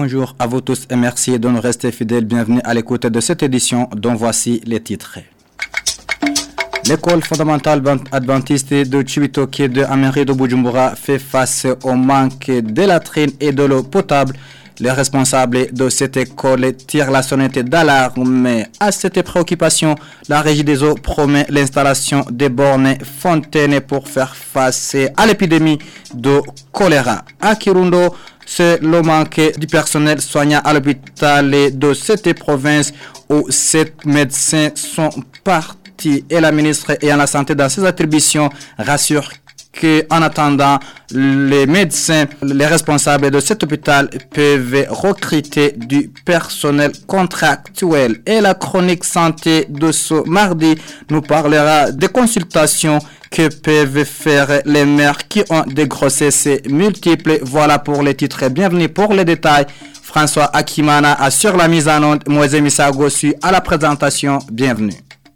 Bonjour à vous tous et merci de nous rester fidèles. Bienvenue à l'écoute de cette édition dont voici les titres. L'école fondamentale adventiste de Chibitoke de Ameri de Bujumbura fait face au manque de latrines et de l'eau potable. Les responsables de cette école tirent la sonnette d'alarme. À cette préoccupation, la Régie des eaux promet l'installation des bornes fontaines pour faire face à l'épidémie de choléra. À Kirundo, c'est le manque du personnel soignant à l'hôpital de cette province où 7 médecins sont partis. Et la ministre ayant la santé dans ses attributions rassure qu'en attendant, les médecins, les responsables de cet hôpital peuvent recruter du personnel contractuel. Et la chronique santé de ce mardi nous parlera des consultations que peuvent faire les mères qui ont des grossesses multiples. Voilà pour les titres. Bienvenue pour les détails. François Akimana assure la mise en onde. Moïse Misago suit à la présentation. Bienvenue.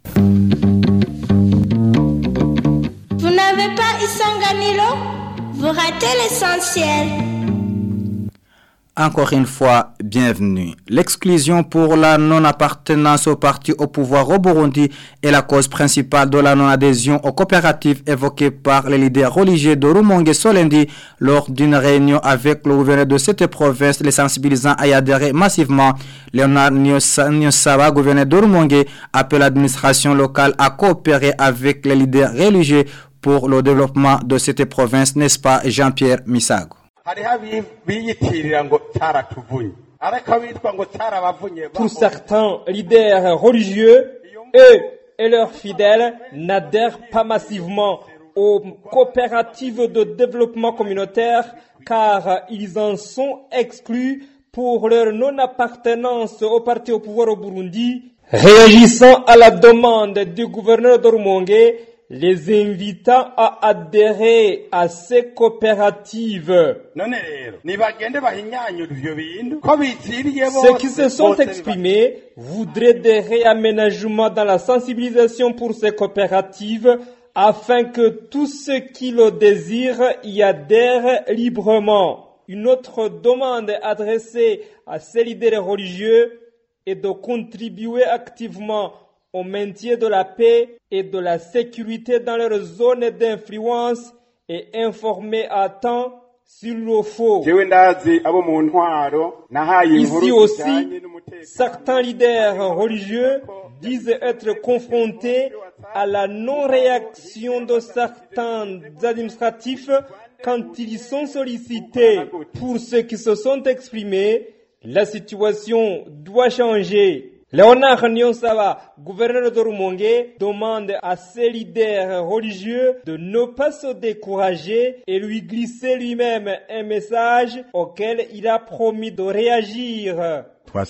Vous n'avez pas Isanganilo? Vous ratez l'essentiel. Encore une fois, bienvenue. L'exclusion pour la non-appartenance au parti au pouvoir au Burundi est la cause principale de la non-adhésion aux coopératives évoquée par les leaders religieux de Rumongue Solendi lors d'une réunion avec le gouverneur de cette province, les sensibilisant à y adhérer massivement. Léonard Nyosaba, gouverneur de Rumongue, appelle l'administration locale à coopérer avec les leaders religieux pour le développement de cette province, n'est-ce pas Jean-Pierre Misago? Pour certains leaders religieux, eux et leurs fidèles n'adhèrent pas massivement aux coopératives de développement communautaire car ils en sont exclus pour leur non-appartenance au parti au pouvoir au Burundi. Réagissant à la demande du gouverneur de Rumongue, les invitant à adhérer à ces coopératives. Ceux qui se sont exprimés voudraient des réaménagements dans la sensibilisation pour ces coopératives afin que tous ceux qui le désirent y adhèrent librement. Une autre demande adressée à ces leaders religieux est de contribuer activement au maintien de la paix et de la sécurité dans leur zone d'influence et informer à temps s'il le faut. Ici aussi, certains leaders religieux disent être confrontés à la non-réaction de certains administratifs quand ils sont sollicités. Pour ceux qui se sont exprimés, la situation doit changer. Léonard Nyosaba, gouverneur de Rumongue, demande à ses leaders religieux de ne pas se décourager et lui glisser lui-même un message auquel il a promis de réagir.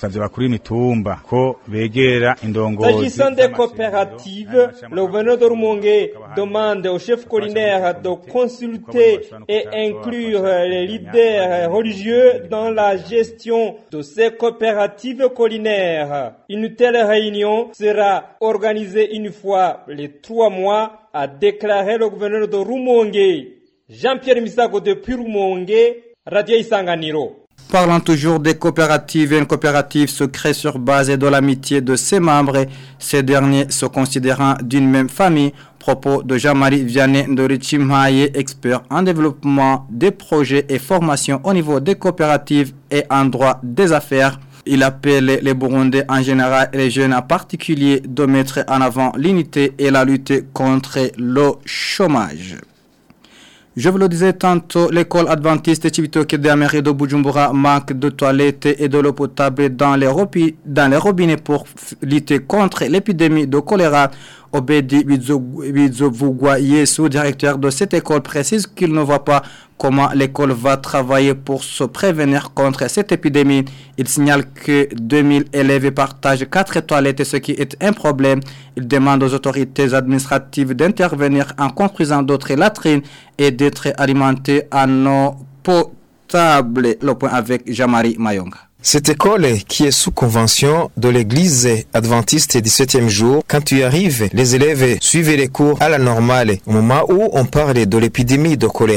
S'agissant des coopératives, le gouverneur de Rumongue demande au chef collinaire de consulter et inclure les leaders religieux dans la gestion de ces coopératives collinaires. Une telle réunion sera organisée une fois les 3 mois, a déclaré le gouverneur de Rumongue. Jean-Pierre Misago depuis Rumongue, Radio Isanganiro. Parlant toujours des coopératives, une coopérative se crée sur base de l'amitié de ses membres, ces derniers se considérant d'une même famille. Propos de Jean-Marie Vianney Ndorichimhaye, expert en développement des projets et formations au niveau des coopératives et en droit des affaires. Il appelle les Burundais en général et les jeunes en particulier de mettre en avant l'unité et la lutte contre le chômage. Je vous le disais tantôt, l'école adventiste Chibitoke de Ameri de Bujumbura manque de toilettes et de l'eau potable dans les robinets pour lutter contre l'épidémie de choléra. Obedi Bizovugwa Yesu, directeur de cette école, précise qu'il ne voit pas comment l'école va travailler pour se prévenir contre cette épidémie. Il signale que 2000 élèves partagent 4 toilettes, ce qui est un problème. Il demande aux autorités administratives d'intervenir en construisant d'autres latrines et d'être alimentés en eau potable. Le point avec Jean-Marie Mayonga. Cette école qui est sous convention de l'église adventiste du 7e jour, quand tu y arrives, les élèves suivent les cours à la normale. Au moment où on parle de l'épidémie de choléra,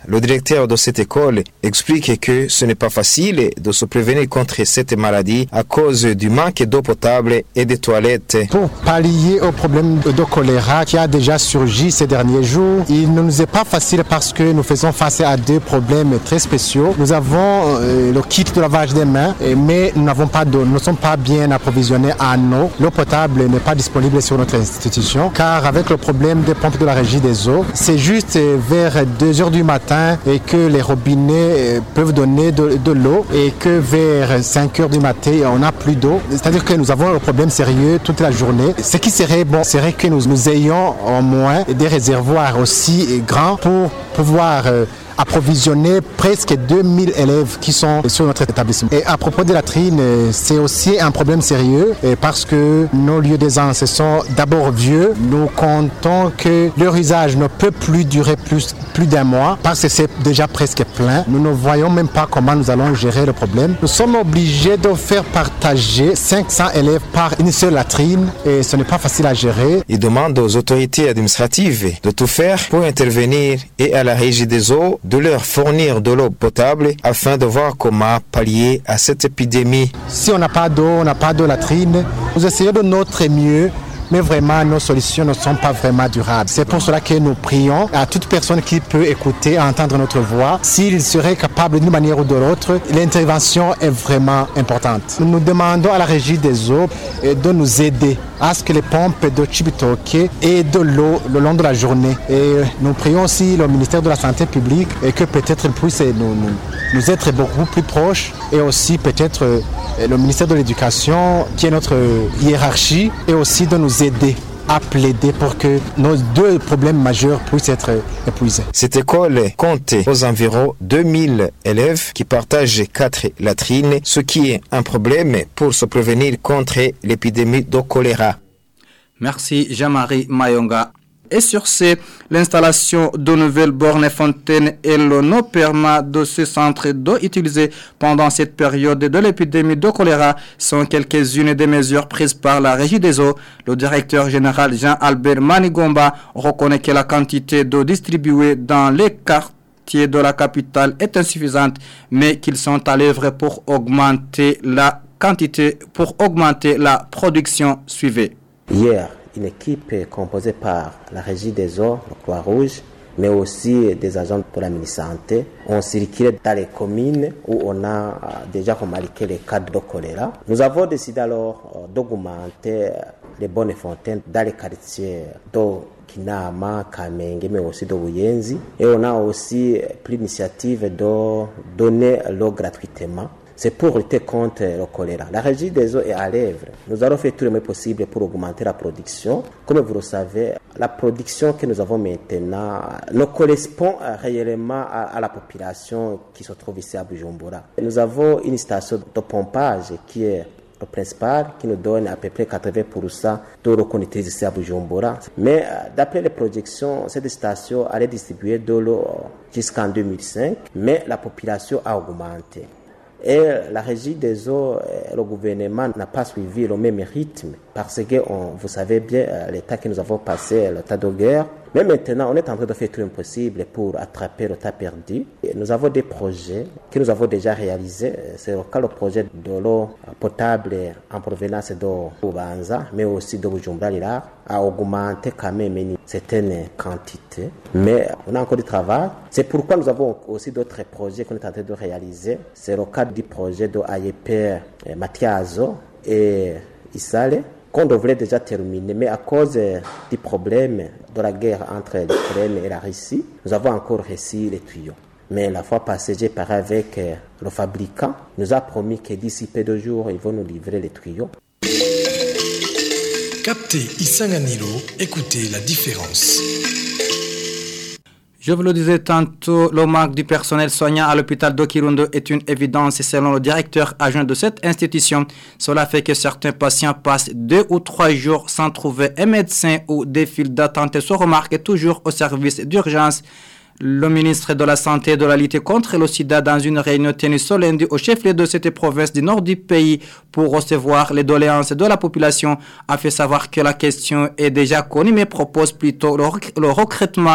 le directeur de cette école, explique que ce n'est pas facile de se prévenir contre cette maladie à cause du manque d'eau potable et des toilettes. Pour pallier au problème de choléra qui a déjà surgi ces derniers jours, il ne nous est pas facile parce que nous faisons face à deux problèmes très spéciaux. Nous avons le kit de lavage des mains, mais nous n'avons pas d'eau. Nous ne sommes pas bien approvisionnés en eau. L'eau potable n'est pas disponible sur notre institution car avec le problème des pompes de la régie des eaux, c'est juste vers 2h du matin et que les robinets peuvent donner de l'eau et que vers 5h du matin, on n'a plus d'eau. C'est-à-dire que nous avons un problème sérieux toute la journée. Ce qui serait bon, serait que nous ayons au moins des réservoirs aussi grands pour pouvoir approvisionner presque 2000 élèves qui sont sur notre établissement. Et à propos des latrines, c'est aussi un problème sérieux parce que nos lieux d'aisance sont d'abord vieux. Nous comptons que leur usage ne peut plus durer plus d'un mois parce que c'est déjà presque plein. Nous ne voyons même pas comment nous allons gérer le problème. Nous sommes obligés de faire partager 500 élèves par une seule latrine et ce n'est pas facile à gérer. Il demande aux autorités administratives de tout faire pour intervenir et à la régie des eaux de leur fournir de l'eau potable afin de voir comment pallier à cette épidémie. Si on n'a pas d'eau, on n'a pas de latrine, nous essayons de notre mieux, mais vraiment nos solutions ne sont pas vraiment durables. C'est pour cela que nous prions à toute personne qui peut écouter, entendre notre voix, s'il serait capable d'une manière ou de l'autre, l'intervention est vraiment importante. Nous demandons à la régie des eaux de nous aider à ce que les pompes de Chibitoke aient de l'eau le long de la journée. Et nous prions aussi le ministère de la Santé publique et que peut-être il puisse nous être beaucoup plus proches et aussi peut-être le ministère de l'Éducation qui est notre hiérarchie et aussi de nous aider à plaider pour que nos deux problèmes majeurs puissent être épuisés. Cette école compte aux environs 2000 élèves qui partagent 4 latrines, ce qui est un problème pour se prévenir contre l'épidémie de choléra. Merci Jean-Marie Mayonga. Et sur ce, l'installation de nouvelles bornes et fontaines et le non-permis de ce centre d'eau utilisé pendant cette période de l'épidémie de choléra sont quelques-unes des mesures prises par la Régie des eaux. Le directeur général Jean-Albert Manigomba reconnaît que la quantité d'eau distribuée dans les quartiers de la capitale est insuffisante, mais qu'ils sont à l'œuvre pour augmenter la quantité, pour augmenter la production. Suivez. Hier, une équipe composée par la Régie des eaux, le Croix-Rouge, mais aussi des agents de la mini-santé, ont circulé dans les communes où on a déjà remarqué les cas de choléra. Nous avons décidé alors d'augmenter les bonnes fontaines dans les quartiers de Kinama, Kamenge, mais aussi de Buyenzi. Et on a aussi pris l'initiative de donner l'eau gratuitement. C'est pour lutter contre le choléra. La Régie des eaux est à l'œuvre. Nous allons faire tout le mieux possible pour augmenter la production. Comme vous le savez, la production que nous avons maintenant ne correspond réellement à la population qui se trouve ici à Bujumbura. Nous avons une station de pompage qui est le principal, qui nous donne à peu près 80% de l'eau qu'on utilise ici à Bujumbura. Mais d'après les projections, cette station allait distribuer de l'eau jusqu'en 2005, mais la population a augmenté. Et la Régie des eaux, le gouvernement n'a pas suivi le même rythme parce que vous savez bien l'état que nous avons passé, l'état de guerre. Mais maintenant, on est en train de faire tout l'impossible pour attraper le temps perdu. Et nous avons des projets que nous avons déjà réalisés. C'est le cas le projet de l'eau potable en provenance de Bubanza, mais aussi de Bujumbura, a augmenté quand même une certaine quantité. Mais on a encore du travail. C'est pourquoi nous avons aussi d'autres projets qu'on est en train de réaliser. C'est le cas du projet de AIP Mathiazo et Isale, qu'on devrait déjà terminer, mais à cause du problème de la guerre entre l'Ukraine et la Russie, nous avons encore reçu les tuyaux. Mais la fois passée, j'ai parlé avec le fabricant, il nous a promis que d'ici peu de jours, ils vont nous livrer les tuyaux. Captez Isanganilo, écoutez la différence. Je vous le disais tantôt, le manque du personnel soignant à l'hôpital de Kirundo est une évidence selon le directeur adjoint de cette institution. Cela fait que certains patients passent 2 ou 3 jours sans trouver un médecin ou des files d'attente se remarquent toujours au service d'urgence. Le ministre de la Santé et de la lutte contre le sida, dans une réunion tenue ce lundi au chef-lieu de cette province du nord du pays pour recevoir les doléances de la population, a fait savoir que la question est déjà connue, mais propose plutôt le recrutement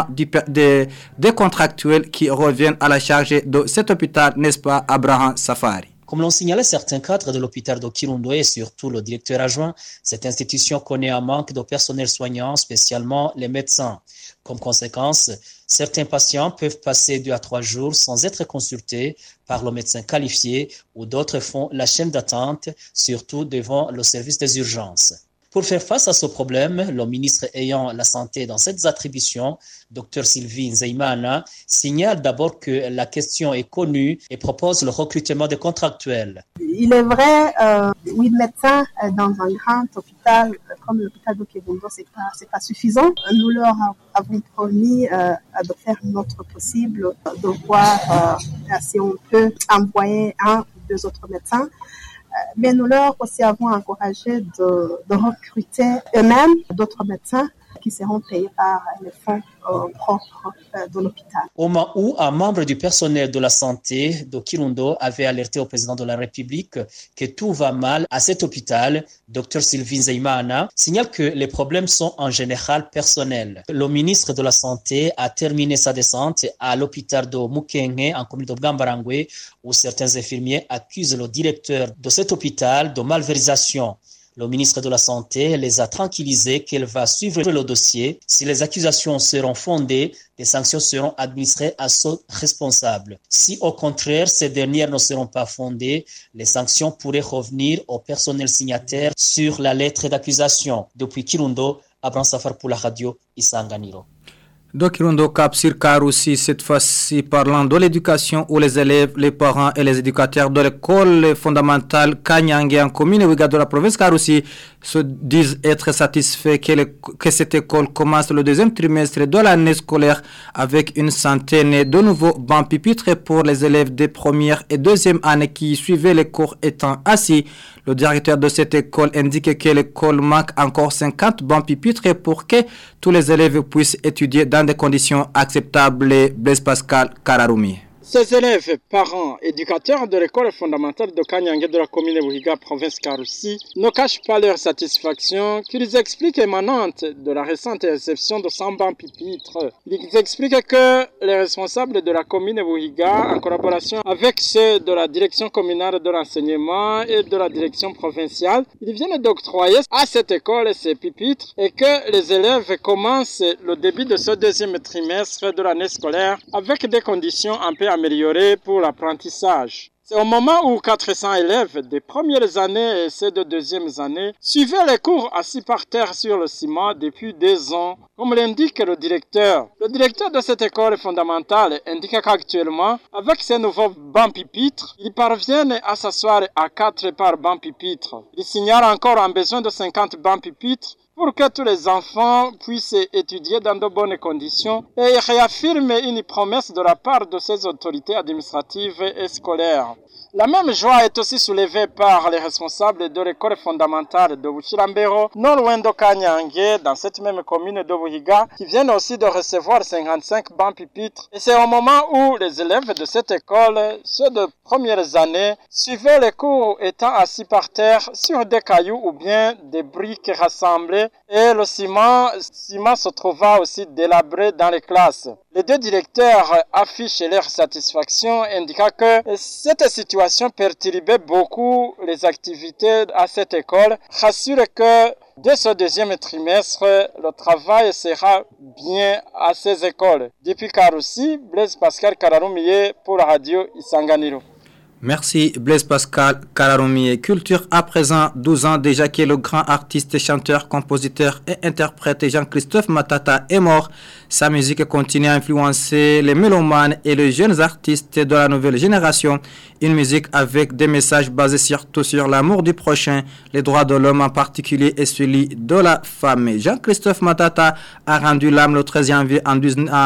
des contractuels qui reviennent à la charge de cet hôpital, n'est-ce pas, Abraham Safari? Comme l'ont signalé certains cadres de l'hôpital de Kirundo et surtout le directeur adjoint, cette institution connaît un manque de personnel soignant, spécialement les médecins. Comme conséquence, certains patients peuvent passer 2 à 3 jours sans être consultés par le médecin qualifié ou d'autres font la chaîne d'attente, surtout devant le service des urgences. Pour faire face à ce problème, le ministre ayant la santé dans cette attribution, Dr Sylvie Nzeimana, signale d'abord que la question est connue et propose le recrutement des contractuels. Il est vrai, 8 médecins dans un grand hôpital comme l'hôpital de Kirundo, c'est pas suffisant. Nous leur avons promis de faire notre possible, de voir si on peut envoyer 1 ou 2 autres médecins. Mais nous leur aussi avons encouragé de recruter eux-mêmes d'autres médecins qui seront payés par les fonds propres de l'hôpital. Au moment où un membre du personnel de la santé de Kirundo avait alerté au président de la République que tout va mal à cet hôpital, Dr Sylvie Nzeimana signale que les problèmes sont en général personnels. Le ministre de la Santé a terminé sa descente à l'hôpital de Mukenge en commune de Bwambarangwe où certains infirmiers accusent le directeur de cet hôpital de malversation. Le ministre de la Santé les a tranquillisés qu'elle va suivre le dossier. Si les accusations seront fondées, des sanctions seront administrées à ceux responsables. Si au contraire, ces dernières ne seront pas fondées, les sanctions pourraient revenir au personnel signataire sur la lettre d'accusation. Depuis Kirundo, Abraham Safar pour la radio Isanganiro. De Kirundo Cap sur Karoussi, cette fois-ci parlant de l'éducation où les élèves, les parents et les éducateurs de l'école fondamentale Kanyange en commune Ouiga de la province Karoussi se disent être satisfaits que cette école commence le 2e trimestre de l'année scolaire avec une centaine de nouveaux bancs pupitres pour les élèves des premières et deuxième années qui suivaient les cours étant assis. Le directeur de cette école indique que l'école manque encore 50 bancs pupitres pour que tous les élèves puissent étudier dans des conditions acceptables. Blaise Pascal Kararumi. Ces élèves, parents, éducateurs de l'école fondamentale de Kanyange de la commune de Ouiga, province Karoussi, ne cachent pas leur satisfaction qu'ils expliquent émanante de la récente réception de 100 bancs pupitres. Ils expliquent que les responsables de la commune de Ouiga, en collaboration avec ceux de la direction communale de l'enseignement et de la direction provinciale, ils viennent d'octroyer à cette école ces pupitres et que les élèves commencent le début de ce 2e trimestre de l'année scolaire avec des conditions un peu amélioré pour l'apprentissage. C'est au moment où 400 élèves des premières années et ceux de deuxième années suivaient les cours assis par terre sur le ciment depuis 2 ans, comme l'indique le directeur. Le directeur de cette école fondamentale indique qu'actuellement, avec ces nouveaux bancs pupitres, ils parviennent à s'asseoir à 4 par banc pupitre. Il signale encore un besoin de 50 bancs pupitres pour que tous les enfants puissent étudier dans de bonnes conditions et il réaffirme une promesse de la part de ces autorités administratives et scolaires. La même joie est aussi soulevée par les responsables de l'école fondamentale de Buchirambero, non loin de Kanyange, dans cette même commune de Ouiga, qui viennent aussi de recevoir 55 bancs pupitres. Et c'est au moment où les élèves de cette école, ceux de premières années, suivaient les cours étant assis par terre sur des cailloux ou bien des briques rassemblées et le ciment se trouva aussi délabré dans les classes. Les 2 directeurs affichent leur satisfaction, indiquant que cette situation perturbait beaucoup les activités à cette école. Rassure que dès ce 2e trimestre, le travail sera bien à ces écoles. Depuis Karoussi, Blaise Pascal Kararumi pour la radio Isanganiro. Merci Blaise Pascal Kararumi. Culture à présent, 12 ans déjà que le grand artiste, chanteur, compositeur et interprète Jean-Christophe Matata est mort. Sa musique continue à influencer les mélomanes et les jeunes artistes de la nouvelle génération. Une musique avec des messages basés surtout sur l'amour du prochain, les droits de l'homme en particulier et celui de la femme. Jean-Christophe Matata a rendu l'âme le 13 janvier en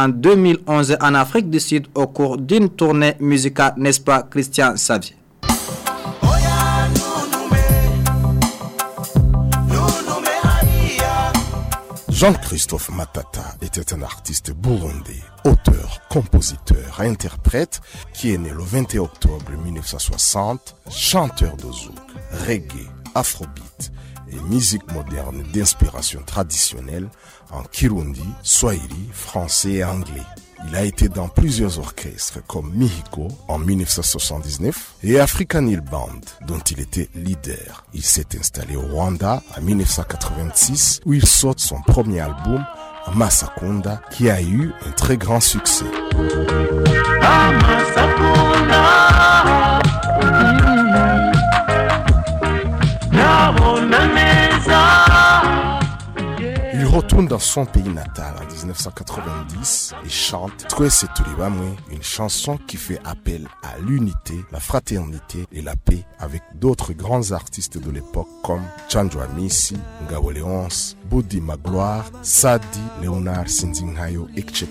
2011 en Afrique du Sud au cours d'une tournée musicale, n'est-ce pas Christian Xavier? Jean-Christophe Matata était un artiste burundais, auteur, compositeur, interprète qui est né le 21 octobre 1960, chanteur de zouk, reggae, afrobeat et musique moderne d'inspiration traditionnelle en kirundi, swahili, français et anglais. Il a été dans plusieurs orchestres comme Mihiko en 1979 et African Hill Band dont il était leader. Il s'est installé au Rwanda en 1986 où il sort son premier album Amasakunda qui a eu un très grand succès. Il retourne dans son pays natal en 1990 et chante Twese Turi Bamwe, une chanson qui fait appel à l'unité, la fraternité et la paix avec d'autres grands artistes de l'époque comme Chanjo Amisi, Ngabo Léonce, Budi Magloire, Sadi, Léonard Sinzinghayo, etc.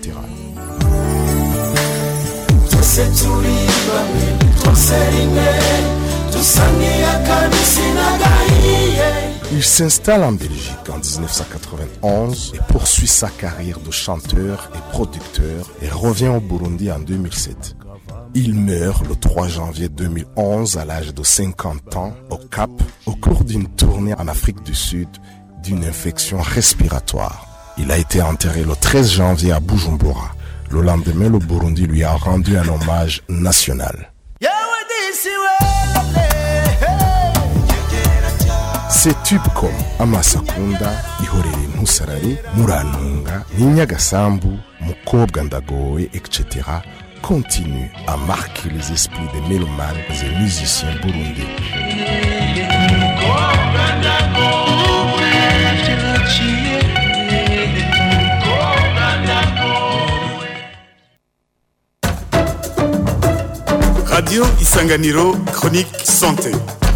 Il s'installe en Belgique en 1991 et poursuit sa carrière de chanteur et producteur et revient au Burundi en 2007. Il meurt le 3 janvier 2011 à l'âge de 50 ans au Cap au cours d'une tournée en Afrique du Sud d'une infection respiratoire. Il a été enterré le 13 janvier à Bujumbura. Le lendemain, le Burundi lui a rendu un hommage national. Ces tubes comme Amasakunda, Ihorere Ntusarare, Murantunga, Ninyagasambu, Mukobwa Ndagowe, etc. continuent à marquer les esprits des mélomanes et musiciens burundais. Radio Isanganiro, chronique santé.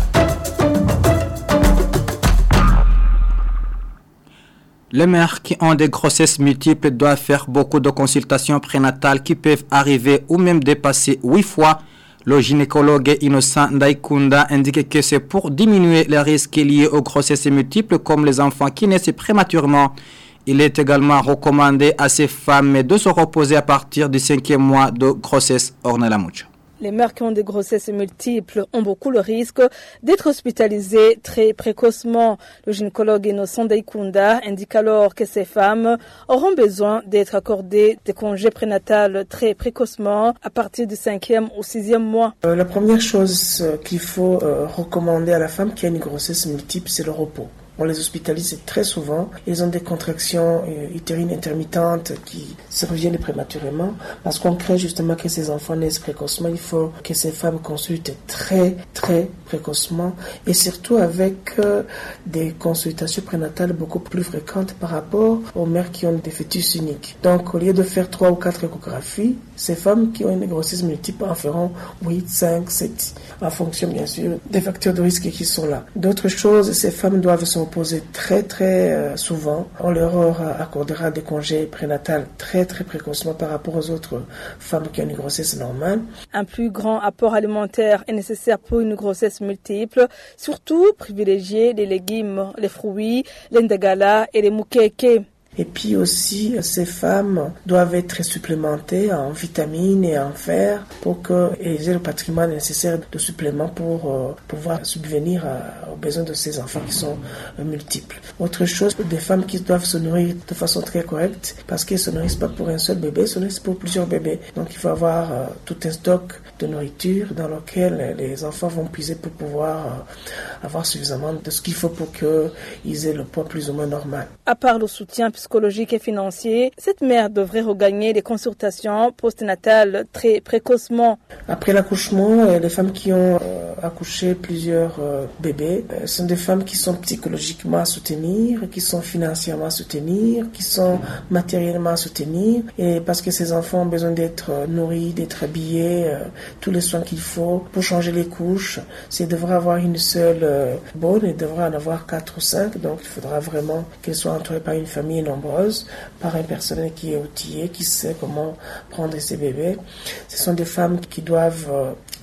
Les mères qui ont des grossesses multiples doivent faire beaucoup de consultations prénatales qui peuvent arriver ou même dépasser 8 fois. Le gynécologue Innocent Ndaikunda indique que c'est pour diminuer les risques liés aux grossesses multiples comme les enfants qui naissent prématurément. Il est également recommandé à ces femmes de se reposer à partir du 5e mois de grossesse. Ornella Moucha. Les mères qui ont des grossesses multiples ont beaucoup le risque d'être hospitalisées très précocement. Le gynécologue Innocent Ndaikunda indique alors que ces femmes auront besoin d'être accordées des congés prénatals très précocement à partir du 5e ou 6e mois. La première chose qu'il faut recommander à la femme qui a une grossesse multiple, c'est le repos. On les hospitalise très souvent. Ils ont des contractions utérines intermittentes qui se reviennent prématurément parce qu'on craint justement que ces enfants naissent précocement. Il faut que ces femmes consultent très précocement et surtout avec des consultations prénatales beaucoup plus fréquentes par rapport aux mères qui ont des fœtus uniques. Donc au lieu de faire 3 ou 4 échographies, ces femmes qui ont une grossesse multiple en feront 8, 5, 7 en fonction bien sûr des facteurs de risque qui sont là. D'autres choses, ces femmes doivent se reposer très souvent. On leur accordera des congés prénatals très précocement par rapport aux autres femmes qui ont une grossesse normale. Un plus grand apport alimentaire est nécessaire pour une grossesse multiple, surtout privilégier les légumes, les fruits, les ndagala et les mukeke. Et puis aussi, ces femmes doivent être supplémentées en vitamines et en fer pour qu'elles aient le patrimoine nécessaire de suppléments pour pouvoir subvenir aux besoins de ces enfants qui sont multiples. Autre chose, des femmes qui doivent se nourrir de façon très correcte parce qu'elles ne se nourrissent pas pour un seul bébé, elles se nourrissent pour plusieurs bébés. Donc il faut avoir tout un stock de nourriture dans lequel les enfants vont puiser pour pouvoir avoir suffisamment de ce qu'il faut pour qu'ils aient le poids plus ou moins normal. À part le soutien psychologique et financier, cette mère devrait regagner des consultations postnatales très précocement. Après l'accouchement, les femmes qui ont accouché plusieurs bébés sont des femmes qui sont psychologiquement à soutenir, qui sont financièrement à soutenir, qui sont matériellement à soutenir, et parce que ces enfants ont besoin d'être nourris, d'être habillés, tous les soins qu'il faut pour changer les couches. S'ils devraient avoir une seule bonne, ils devraient en avoir 4 ou 5, donc il faudra vraiment qu'elles soient entourées par une famille nombreuse, par un personnel qui est outillé, qui sait comment prendre ces bébés. Ce sont des femmes qui doivent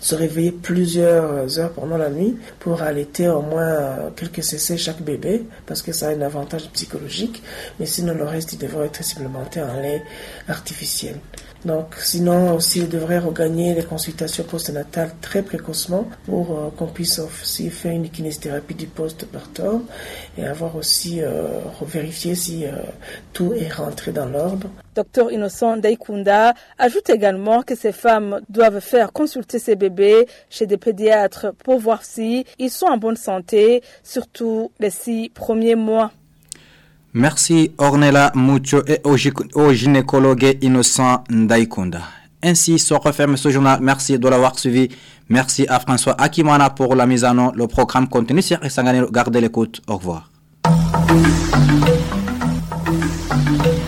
se réveiller plusieurs heures pendant la nuit pour allaiter au moins quelques cc chaque bébé, parce que ça a un avantage psychologique, mais sinon le reste, il devrait être supplémenté en lait artificiel. Donc, sinon aussi, il devrait regagner les consultations postnatales très précocement pour qu'on puisse aussi faire une kinésithérapie du postpartum et avoir aussi vérifier si tout est rentré dans l'ordre. Dr Innocent Daikunda ajoute également que ces femmes doivent faire consulter ces bébés chez des pédiatres pour voir si ils sont en bonne santé, surtout les 6 premiers mois. Merci Ornella Mucho et au gynécologue Innocent Ndaikunda. Ainsi se referme ce journal. Merci de l'avoir suivi. Merci à François Akimana pour la mise en œuvre. Le programme continue sur Isangani. Gardez l'écoute. Au revoir.